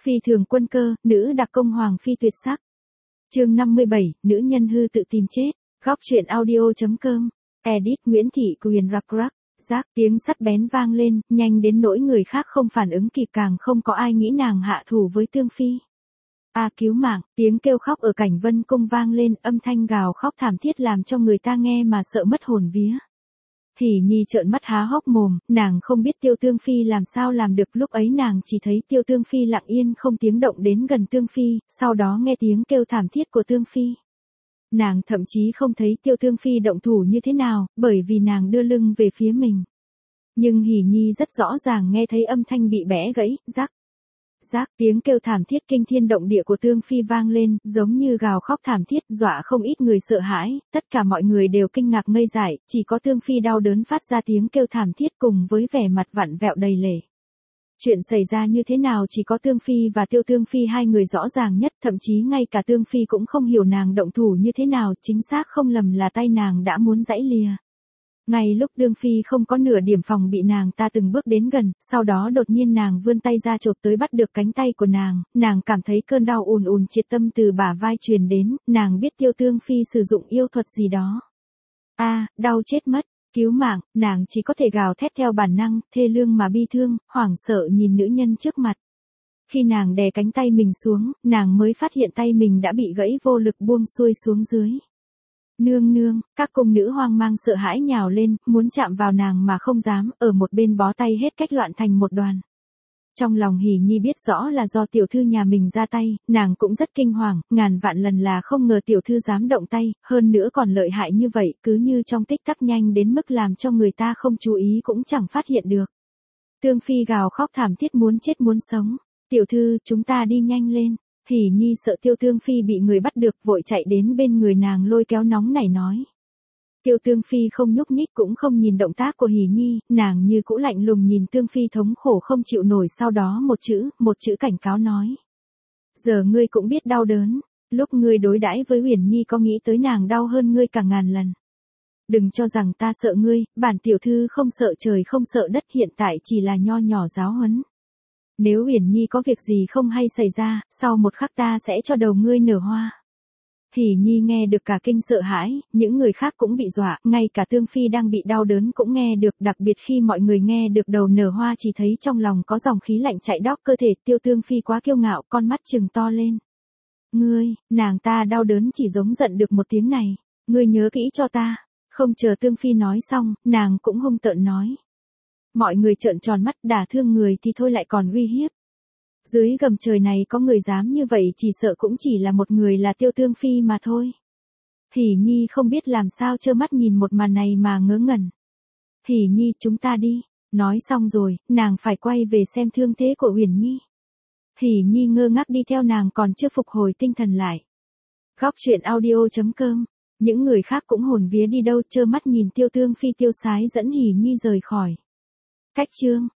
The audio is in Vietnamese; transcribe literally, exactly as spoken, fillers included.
Phi thường quân cơ, nữ đặc công hoàng phi tuyệt sắc. Chương năm mươi bảy, nữ nhân hư tự tìm chết. Góc truyện audio.com. Edit Nguyễn Thị Quyền rắc rắc. Rác tiếng sắt bén vang lên, nhanh đến nỗi người khác không phản ứng kịp, càng không có ai nghĩ nàng hạ thủ với Tương Phi. A cứu mạng, tiếng kêu khóc ở Cảnh Vân Cung vang lên, âm thanh gào khóc thảm thiết làm cho người ta nghe mà sợ mất hồn vía. Hỉ Nhi trợn mắt há hốc mồm, nàng không biết Tiêu Tương Phi làm sao làm được, lúc ấy nàng chỉ thấy Tiêu Tương Phi lặng yên không tiếng động đến gần Tương Phi, sau đó nghe tiếng kêu thảm thiết của Tương Phi. Nàng thậm chí không thấy Tiêu Tương Phi động thủ như thế nào, bởi vì nàng đưa lưng về phía mình. Nhưng Hỉ Nhi rất rõ ràng nghe thấy âm thanh bị bẽ gãy, rắc. Rác tiếng kêu thảm thiết kinh thiên động địa của Tương Phi vang lên, giống như gào khóc thảm thiết, dọa không ít người sợ hãi, tất cả mọi người đều kinh ngạc ngây dại, chỉ có Tương Phi đau đớn phát ra tiếng kêu thảm thiết cùng với vẻ mặt vặn vẹo đầy lệ. Chuyện xảy ra như thế nào chỉ có Tương Phi và Tiêu Tương Phi hai người rõ ràng nhất, thậm chí ngay cả Tương Phi cũng không hiểu nàng động thủ như thế nào, chính xác không lầm là tay nàng đã muốn giãy lìa. Ngay lúc Tương Phi không có nửa điểm phòng bị, nàng ta từng bước đến gần, sau đó đột nhiên nàng vươn tay ra chộp tới bắt được cánh tay của nàng, nàng cảm thấy cơn đau ùn ùn triệt tâm từ bả vai truyền đến, nàng biết Tiêu Tương Phi sử dụng yêu thuật gì đó. A, à, đau chết mất, cứu mạng, nàng chỉ có thể gào thét theo bản năng, thê lương mà bi thương, hoảng sợ nhìn nữ nhân trước mặt. Khi nàng đè cánh tay mình xuống, nàng mới phát hiện tay mình đã bị gãy, vô lực buông xuôi xuống dưới. Nương nương, các cung nữ hoang mang sợ hãi nhào lên, muốn chạm vào nàng mà không dám, ở một bên bó tay hết cách loạn thành một đoàn. Trong lòng Hỉ Nhi biết rõ là do tiểu thư nhà mình ra tay, nàng cũng rất kinh hoàng, ngàn vạn lần là không ngờ tiểu thư dám động tay, hơn nữa còn lợi hại như vậy, cứ như trong tích tắc nhanh đến mức làm cho người ta không chú ý cũng chẳng phát hiện được. Tương Phi gào khóc thảm thiết muốn chết muốn sống. Tiểu thư, chúng ta đi nhanh lên. Hỉ Nhi sợ Tiêu Tương Phi bị người bắt được, vội chạy đến bên người nàng lôi kéo nóng nảy nói. Tiêu Tương Phi không nhúc nhích cũng không nhìn động tác của Hỉ Nhi, nàng như cũ lạnh lùng nhìn Tương Phi thống khổ không chịu nổi, sau đó một chữ, một chữ cảnh cáo nói. Giờ ngươi cũng biết đau đớn, lúc ngươi đối đãi với Uyển Nhi có nghĩ tới nàng đau hơn ngươi cả ngàn lần. Đừng cho rằng ta sợ ngươi, bản tiểu thư không sợ trời không sợ đất, hiện tại chỉ là nho nhỏ giáo huấn. Nếu Uyển Nhi có việc gì không hay xảy ra, sau một khắc ta sẽ cho đầu ngươi nở hoa. Hỉ Nhi nghe được cả kinh sợ hãi, những người khác cũng bị dọa, ngay cả Tương Phi đang bị đau đớn cũng nghe được, đặc biệt khi mọi người nghe được đầu nở hoa chỉ thấy trong lòng có dòng khí lạnh chạy đóc cơ thể. Tiêu Tương Phi quá kiêu ngạo, con mắt trừng to lên. Ngươi, nàng ta đau đớn chỉ giống giận được một tiếng này, ngươi nhớ kỹ cho ta. Không chờ Tương Phi nói xong, nàng cũng hung tợn nói. Mọi người trợn tròn mắt, đả thương người thì thôi lại còn uy hiếp. Dưới gầm trời này có người dám như vậy, chỉ sợ cũng chỉ là một người, là Tiêu Tương Phi mà thôi. Hỉ Nhi không biết làm sao, trơ mắt nhìn một màn này mà ngớ ngẩn. Hỉ Nhi, chúng ta đi. Nói xong rồi, nàng phải quay về xem thương thế của Uyển Nhi. Hỉ Nhi ngơ ngác đi theo nàng, còn chưa phục hồi tinh thần lại. Góc truyện audio.com. Những người khác cũng hồn vía đi đâu, trơ mắt nhìn Tiêu Tương Phi tiêu sái dẫn Hỉ Nhi rời khỏi. Cách chương